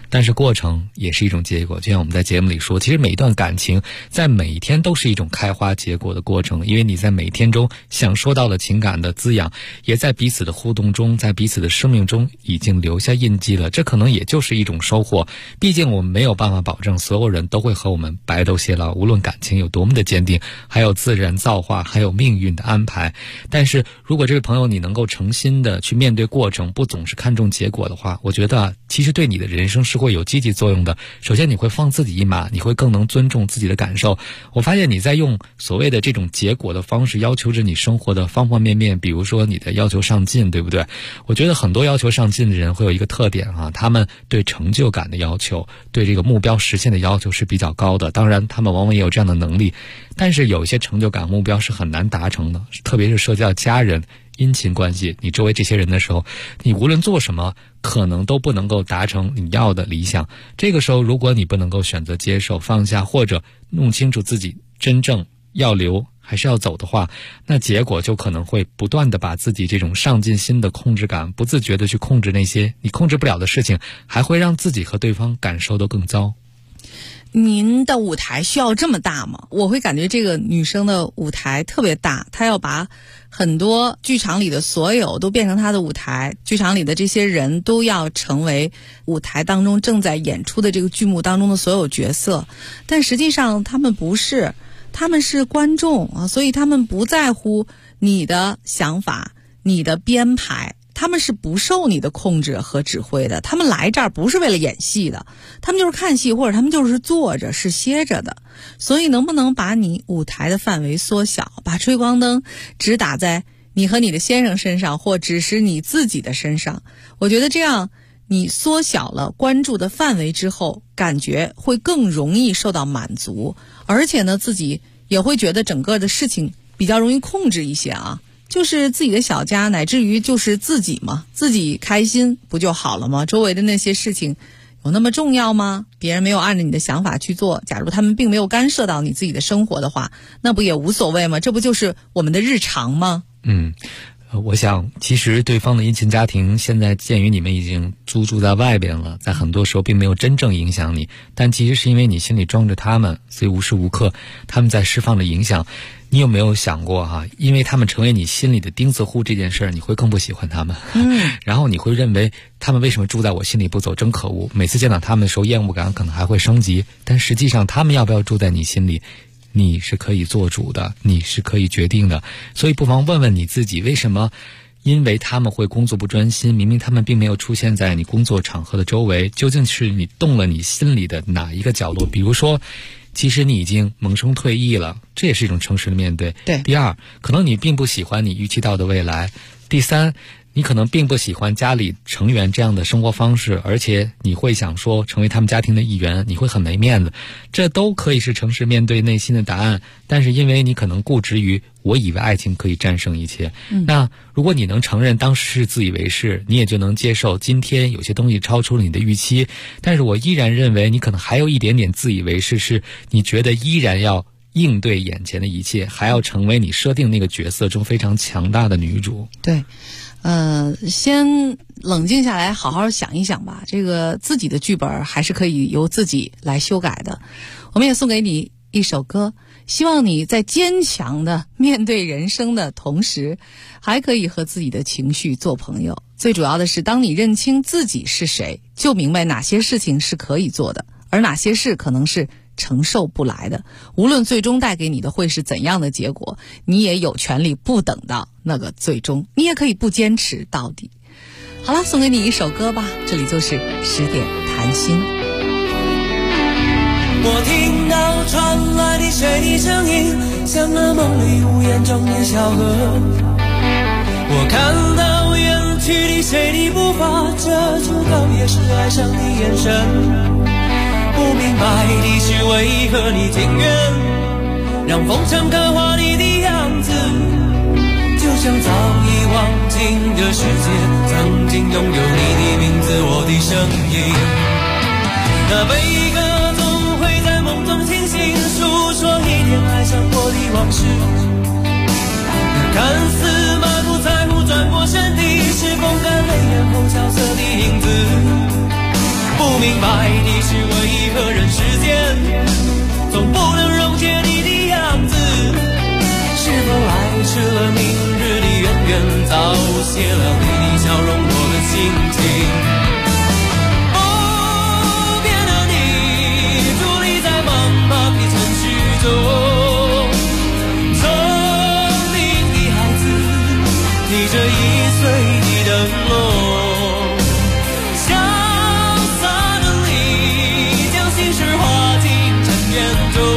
但是过程也是一种结果。就像我们在节目里说，其实每一段感情在每一天都是一种开花结果的过程，因为你在每一天中享受到了情感的滋养，也在彼此的互动中，在彼此的生命中已经留下印记了，这可能也就是一种收获。毕竟我们没有办法保证所有人都会和我们白头偕老，无论感情有多么的坚定，还有自然造化，还有命运的安排。但是如果这位朋友你能够诚心的去面对过程，不总是看重结果的话，我觉得其实对你的人生是会有积极作用的。首先你会放自己一马，你会更能尊重自己的感受。我发现你在用所谓的这种结果的方式要求着你生活的方方面面，比如说你的要求上进，对不对？我觉得很多要求上进的人会有一个特点啊，他们对成就感的要求，对这个目标实现的要求是比较高的。当然他们往往也有这样的能力，但是有一些成就感目标是很难达成的，特别是涉及到家人、姻亲关系，你周围这些人的时候，你无论做什么可能都不能够达成你要的理想。这个时候如果你不能够选择接受、放下，或者弄清楚自己真正要留还是要走的话，那结果就可能会不断的把自己这种上进心的控制感不自觉的去控制那些你控制不了的事情，还会让自己和对方感受都更糟。 您的舞台需要这么大吗？我会感觉这个女生的舞台特别大，她要把很多剧场里的所有都变成她的舞台，剧场里的这些人都要成为舞台当中正在演出的这个剧目当中的所有角色，但实际上他们不是，他们是观众啊，所以他们不在乎你的想法、你的编排，他们是不受你的控制和指挥的。他们来这儿不是为了演戏的，他们就是看戏，或者他们就是坐着是歇着的。所以能不能把你舞台的范围缩小，把追光灯只打在你和你的先生身上，或只是你自己的身上，我觉得这样你缩小了关注的范围之后，感觉会更容易受到满足，而且呢自己也会觉得整个的事情比较容易控制一些啊。就是自己的小家，乃至于就是自己嘛，自己开心不就好了吗？周围的那些事情有那么重要吗？别人没有按照你的想法去做，假如他们并没有干涉到你自己的生活的话，那不也无所谓吗？这不就是我们的日常吗？ 我想其实对方的姻亲家庭现在鉴于你们已经住在外边了，在很多时候并没有真正影响你，但其实是因为你心里装着他们，所以无时无刻他们在释放的影响。你有没有想过因为他们成为你心里的钉子户这件事儿，你会更不喜欢他们，然后你会认为他们为什么住在我心里不走，真可恶，每次见到他们的时候厌恶感可能还会升级。但实际上他们要不要住在你心里，你是可以做主的，你是可以决定的。所以不妨问问你自己，为什么因为他们会工作不专心，明明他们并没有出现在你工作场合的周围，究竟是你动了你心里的哪一个角落？比如说其实你已经萌生退役了，这也是一种诚实的面对。 对。 第二，可能你并不喜欢你预期到的未来。第三，你可能并不喜欢家里成员这样的生活方式，而且你会想说成为他们家庭的一员，你会很没面子。这都可以是诚实面对内心的答案，但是因为你可能固执于我以为爱情可以战胜一切，那如果你能承认当时是自以为是，你也就能接受今天有些东西超出了你的预期。但是我依然认为你可能还有一点点自以为是，是你觉得依然要应对眼前的一切，还要成为你设定那个角色中非常强大的女主。 对，先冷静下来好好想一想吧，这个自己的剧本还是可以由自己来修改的。我们也送给你一首歌，希望你在坚强的面对人生的同时，还可以和自己的情绪做朋友。最主要的是，当你认清自己是谁，就明白哪些事情是可以做的，而哪些事可能是承受不来的。无论最终带给你的会是怎样的结果，你也有权利不等到那个最终，你也可以不坚持到底。好了，送给你一首歌吧，这里就是10点谈心。 我听到传来的水的声音，像那梦里无言中的小河。我看到远去的谁的步伐，遮住告别时哀伤的眼神。不明白的是为何你情愿让风尘刻画你的样子，就像早已忘情的世界曾经拥有你的名字，我的声音。那悲歌总会在梦中清醒，诉说一天爱上过的往事。那看似满不在乎转过身的，是风干泪眼后萧瑟的影子。不明白和人世间，总不能溶解你的样子。是否来迟了，明日的渊源早谢了你的笑容，我的心情。不变的你，伫立在茫茫的城市中，聪明的孩子，提着1岁的灯笼，潇洒的你，将心事化进尘缘中。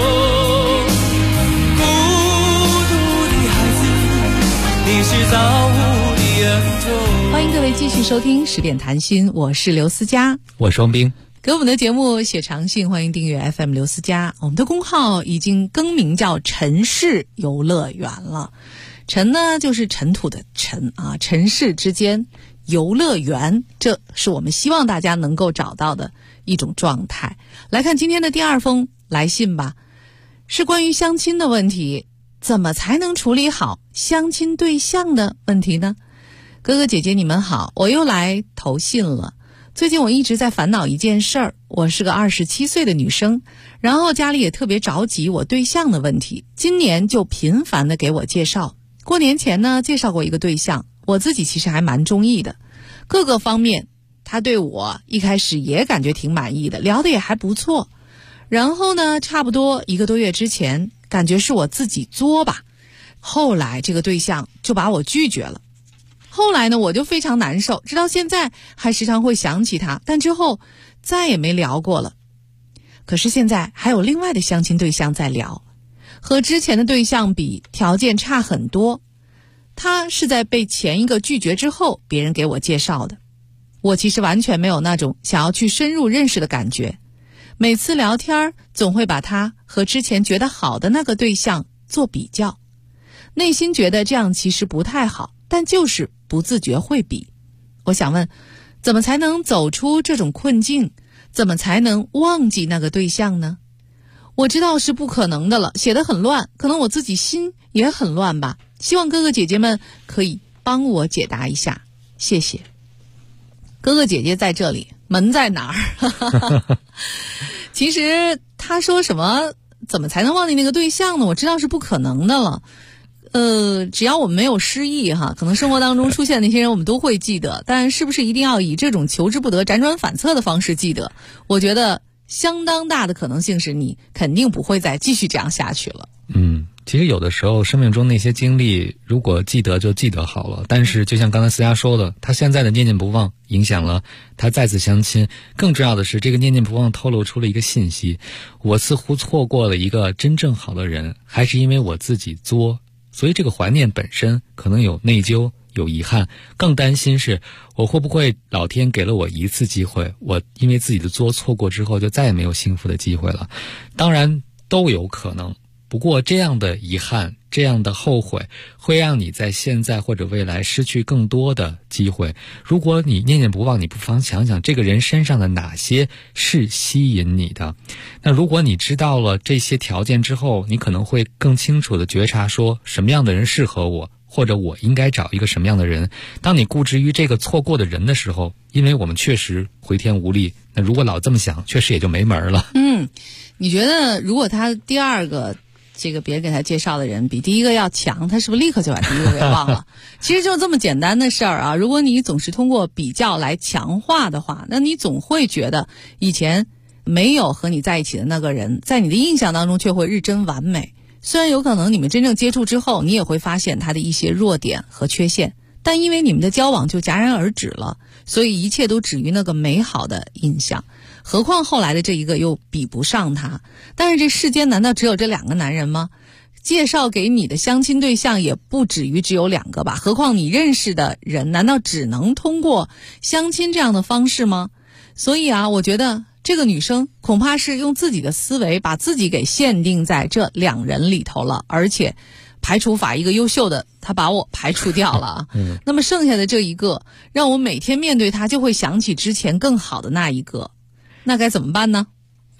是造物的恩宠。 欢迎各位继续收听10点谈心，我是刘思佳， 我是王斌。 给我们的节目写长信，欢迎订阅 FM 刘思佳。我们的公号已经更名叫尘世游乐园了。尘呢就是尘土的尘啊，尘世之间游乐园，这是我们希望大家能够找到的一种状态。来看今天的第2封来信吧，是关于相亲的问题。怎么才能处理好相亲对象的问题呢？哥哥姐姐你们好，我又来投信了。最近我一直在烦恼一件事儿，我是个27岁的女生，然后家里也特别着急我对象的问题，今年就频繁的给我介绍。过年前呢介绍过一个对象，我自己其实还蛮中意的，各个方面他对我一开始也感觉挺满意的，聊得也还不错。然后呢差不多1个多月之前，感觉是我自己作吧，后来这个对象就把我拒绝了。后来呢我就非常难受，直到现在还时常会想起他，但之后再也没聊过了。可是现在还有另外的相亲对象在聊，和之前的对象比条件差很多，他是在被前一个拒绝之后别人给我介绍的。我其实完全没有那种想要去深入认识的感觉，每次聊天总会把他和之前觉得好的那个对象做比较，内心觉得这样其实不太好，但就是不自觉会比。我想问，怎么才能走出这种困境？怎么才能忘记那个对象呢？我知道是不可能的了，写得很乱，可能我自己心也很乱吧。希望哥哥姐姐们可以帮我解答一下，谢谢。哥哥姐姐在这里，门在哪儿？其实他说什么怎么才能忘记那个对象呢？我知道是不可能的了。只要我们没有失忆哈，可能生活当中出现的那些人我们都会记得，但是不是一定要以这种求之不得辗转反侧的方式记得？我觉得相当大的可能性是你肯定不会再继续这样下去了。 其实有的时候生命中那些经历如果记得就记得好了，但是就像刚才思佳说的，他现在的念念不忘影响了他再次相亲。更重要的是，这个念念不忘透露出了一个信息，我似乎错过了一个真正好的人，还是因为我自己作。所以这个怀念本身可能有内疚有遗憾，更担心是我会不会老天给了我一次机会，我因为自己的作错过之后就再也没有幸福的机会了。当然都有可能，不过这样的遗憾这样的后悔会让你在现在或者未来失去更多的机会。如果你念念不忘，你不妨想想这个人身上的哪些是吸引你的。那如果你知道了这些条件之后，你可能会更清楚的觉察说什么样的人适合我，或者我应该找一个什么样的人。当你固执于这个错过的人的时候，因为我们确实回天无力，那如果老这么想，确实也就没门了。 你觉得如果他第二个这个别人给他介绍的人比第一个要强，他是不是立刻就把第一个给忘了？其实就这么简单的事儿啊，如果你总是通过比较来强化的话，那你总会觉得以前没有和你在一起的那个人在你的印象当中却会日臻完美。虽然有可能你们真正接触之后，你也会发现他的一些弱点和缺陷，但因为你们的交往就戛然而止了，所以一切都止于那个美好的印象。何况后来的这一个又比不上他。但是这世间难道只有这2个男人吗？介绍给你的相亲对象也不止于只有2个吧？何况你认识的人难道只能通过相亲这样的方式吗？所以啊，我觉得这个女生恐怕是用自己的思维把自己给限定在这2人里头了，而且排除法一个优秀的他把我排除掉了。那么剩下的这一个让我每天面对他就会想起之前更好的那一个，那该怎么办呢？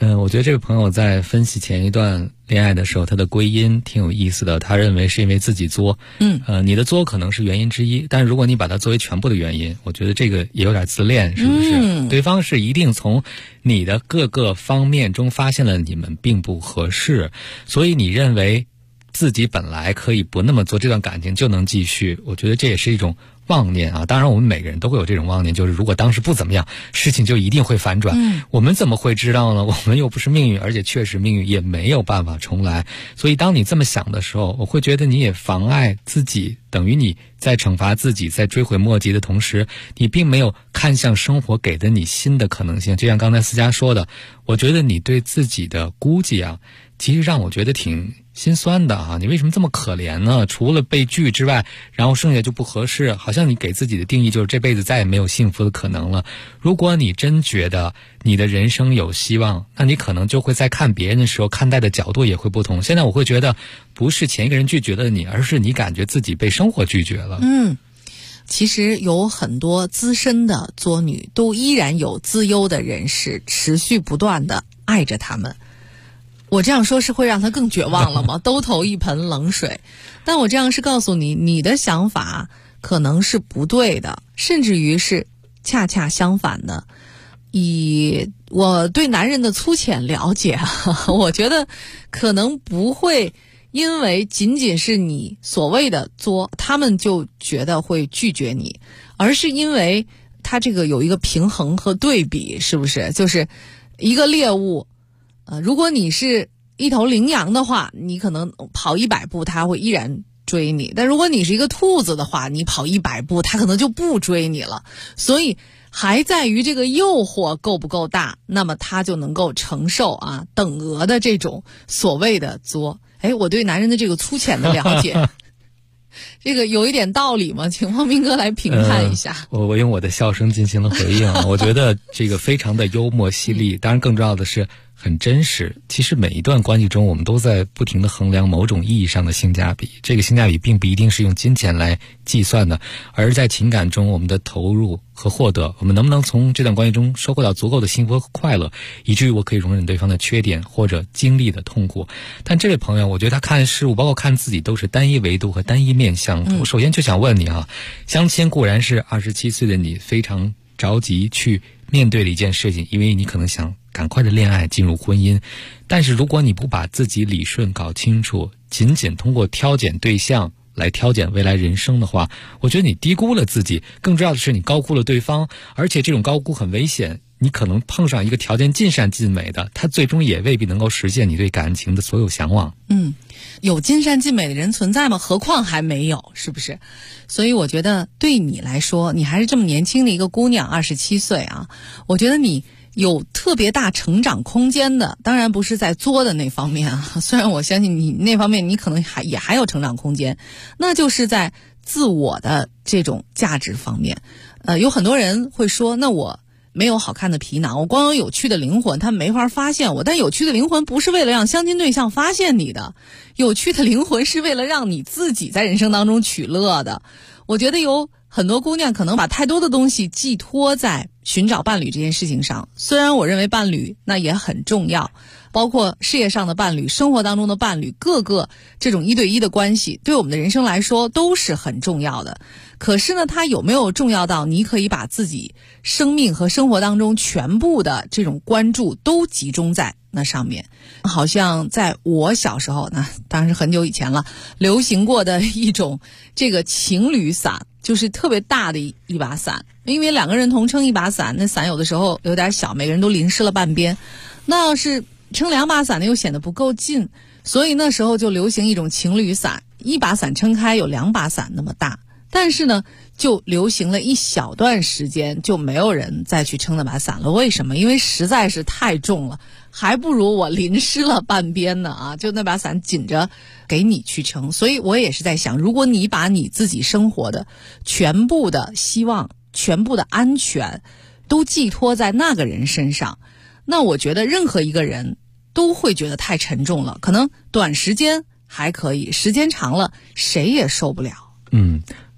我觉得这个朋友在分析前一段恋爱的时候，他的归因挺有意思的。他认为是因为自己作，你的作可能是原因之一，但是如果你把它作为全部的原因，我觉得这个也有点自恋，是不是？对方是一定从你的各个方面中发现了你们并不合适，所以你认为自己本来可以不那么做，这段感情就能继续。我觉得这也是一种妄念啊，当然我们每个人都会有这种妄念，就是如果当时不怎么样，事情就一定会反转。我们怎么会知道呢？我们又不是命运，而且确实命运也没有办法重来。所以当你这么想的时候，我会觉得你也妨碍自己，等于你在惩罚自己，在追悔莫及的同时，你并没有看向生活给的你新的可能性。就像刚才思佳说的，我觉得你对自己的估计啊，其实让我觉得挺心酸的啊！你为什么这么可怜呢？除了被拒之外，然后剩下就不合适，好像你给自己的定义就是这辈子再也没有幸福的可能了。如果你真觉得你的人生有希望，那你可能就会在看别人的时候看待的角度也会不同。现在我会觉得不是前一个人拒绝了你，而是你感觉自己被生活拒绝了。 其实有很多资深的作女都依然有资优的人士持续不断的爱着他们。我这样说是会让他更绝望了吗？都投一盆冷水。但我这样是告诉你，你的想法可能是不对的，甚至于是恰恰相反的。以我对男人的粗浅了解，我觉得可能不会因为仅仅是你所谓的作，他们就觉得会拒绝你，而是因为他这个有一个平衡和对比，是不是？就是一个猎物，如果你是一头羚羊的话，你可能跑100步他会依然追你，但如果你是一个兔子的话，你跑100步他可能就不追你了。所以还在于这个诱惑够不够大，那么他就能够承受等额的这种所谓的作。我对男人的这个粗浅的了解这个有一点道理吗？请汪明哥来评判一下。 我用我的笑声进行了回应我觉得这个非常的幽默犀利，当然更重要的是很真实。其实每一段关系中，我们都在不停地衡量某种意义上的性价比，这个性价比并不一定是用金钱来计算的，而在情感中我们的投入和获得，我们能不能从这段关系中收获到足够的幸福和快乐，以至于我可以容忍对方的缺点或者经历的痛苦。但这位朋友，我觉得他看事物包括看自己都是单一维度和单一面向。我首先就想问你相亲固然是27岁的你非常着急去面对的一件事情，因为你可能想赶快的恋爱进入婚姻，但是如果你不把自己理顺搞清楚，仅仅通过挑拣对象来挑拣未来人生的话，我觉得你低估了自己，更重要的是你高估了对方，而且这种高估很危险。你可能碰上一个条件尽善尽美的，他最终也未必能够实现你对感情的所有向往。 有尽善尽美的人存在吗？何况还没有，是不是？所以我觉得对你来说，你还是这么年轻的一个姑娘，27岁我觉得你有特别大成长空间的，当然不是在作的那方面虽然我相信你那方面你可能也还有成长空间，那就是在自我的这种价值方面。有很多人会说，那我没有好看的皮囊，我光有有趣的灵魂，他没法发现我。但有趣的灵魂不是为了让相亲对象发现你的，有趣的灵魂是为了让你自己在人生当中取乐的。我觉得有很多姑娘可能把太多的东西寄托在寻找伴侣这件事情上，虽然我认为伴侣那也很重要，包括事业上的伴侣、生活当中的伴侣，各个这种1对1的关系对我们的人生来说都是很重要的。可是呢，它有没有重要到你可以把自己生命和生活当中全部的这种关注都集中在那上面？好像在我小时候呢，当然是很久以前了，流行过的一种这个情侣伞，就是特别大的一把伞，因为2个人同撑一把伞，那伞有的时候有点小，每个人都淋湿了半边，那要是撑2把伞呢又显得不够近，所以那时候就流行一种情侣伞，一把伞撑开有2把伞那么大。但是呢，就流行了一小段时间，就没有人再去撑那把伞了。为什么？因为实在是太重了，还不如我淋湿了半边呢就那把伞紧着给你去撑。所以我也是在想，如果你把你自己生活的全部的希望、全部的安全都寄托在那个人身上，那我觉得任何一个人都会觉得太沉重了。可能短时间还可以，时间长了谁也受不了。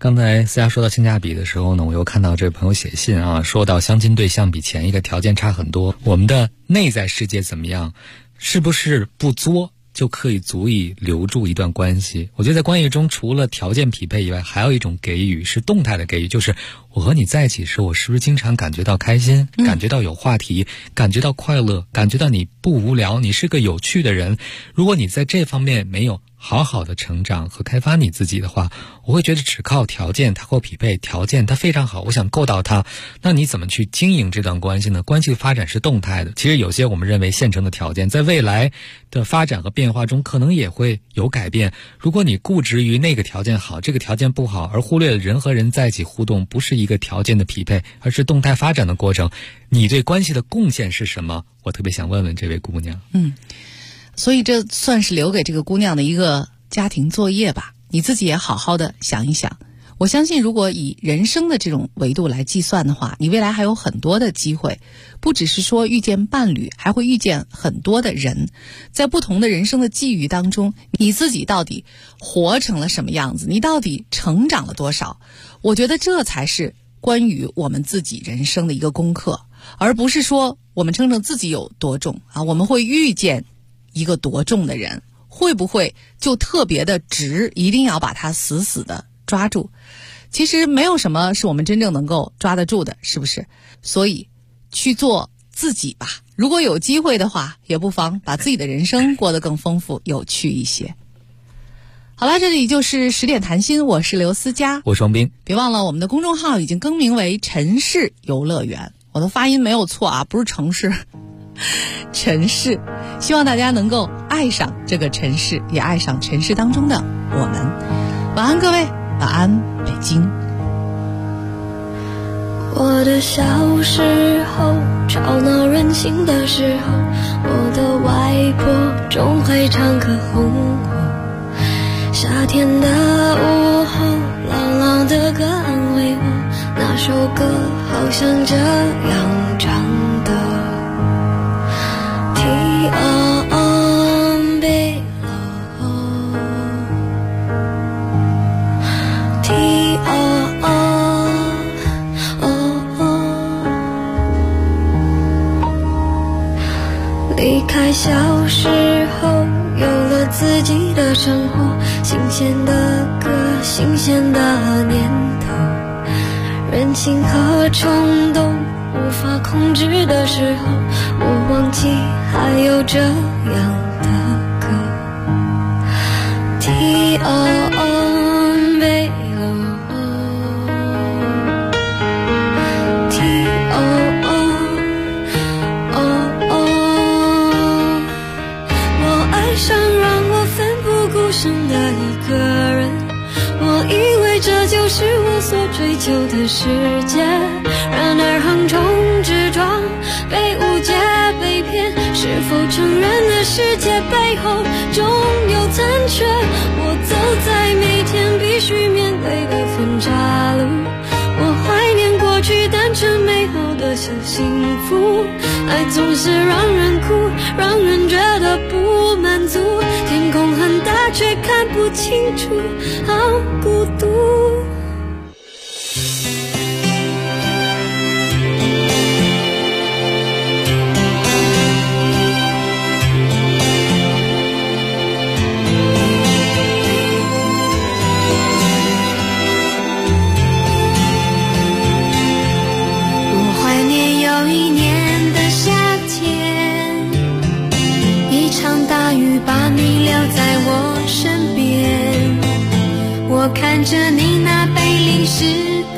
刚才思佳说到性价比的时候呢，我又看到这位朋友写信啊，说到相亲对象比前一个条件差很多，我们的内在世界怎么样？是不是不作就可以足以留住一段关系？我觉得在关系中，除了条件匹配以外，还有一种给予是动态的给予，就是我和你在一起时，我是不是经常感觉到开心，感觉到有话题，感觉到快乐，感觉到你不无聊，你是个有趣的人。如果你在这方面没有好好的成长和开发你自己的话，我会觉得只靠条件，它和匹配条件它非常好，我想够到它，那你怎么去经营这段关系呢？关系的发展是动态的，其实有些我们认为现成的条件，在未来的发展和变化中可能也会有改变。如果你固执于那个条件好，这个条件不好，而忽略了人和人在一起互动不是一个条件的匹配，而是动态发展的过程，你对关系的贡献是什么？我特别想问问这位姑娘。 所以这算是留给这个姑娘的一个家庭作业吧，你自己也好好的想一想。我相信如果以人生的这种维度来计算的话，你未来还有很多的机会，不只是说遇见伴侣，还会遇见很多的人。在不同的人生的际遇当中，你自己到底活成了什么样子，你到底成长了多少，我觉得这才是关于我们自己人生的一个功课，而不是说我们称称自己有多重啊，我们会遇见一个多重的人，会不会就特别的直，一定要把它死死的抓住？其实没有什么是我们真正能够抓得住的，是不是？所以去做自己吧，如果有机会的话，也不妨把自己的人生过得更丰富有趣一些。好了，这里就是10点谈心，我是刘思佳， 我是王斌。 别忘了我们的公众号已经更名为城市游乐园，我的发音没有错啊，不是城市，城市。希望大家能够爱上这个城市，也爱上城市当中的我们。晚安各位，晚安北京。 我的小时候，吵闹任性的时候，我的外婆总会唱歌哄我。夏天的午后，朗朗的歌安慰我，那首歌好像这样唱的。离开小时候，有了自己的生活，新鲜的歌，新鲜的念头，任性和冲动无法控制的时候，我忘记还有这样的歌。我爱上让我奋不顾身的一个人，我以为这就是我所追求的世界，然而横冲直撞，被误解被骗，是否承认了世界背后总有残缺？我走在每天必须面对的分岔路，我怀念过去单纯美好的小幸福，爱总是让人哭，让人觉得不满足，天空很大却看不清楚，好孤独。有一年的夏天，一场大雨把你留在我身边，我看着你那被淋湿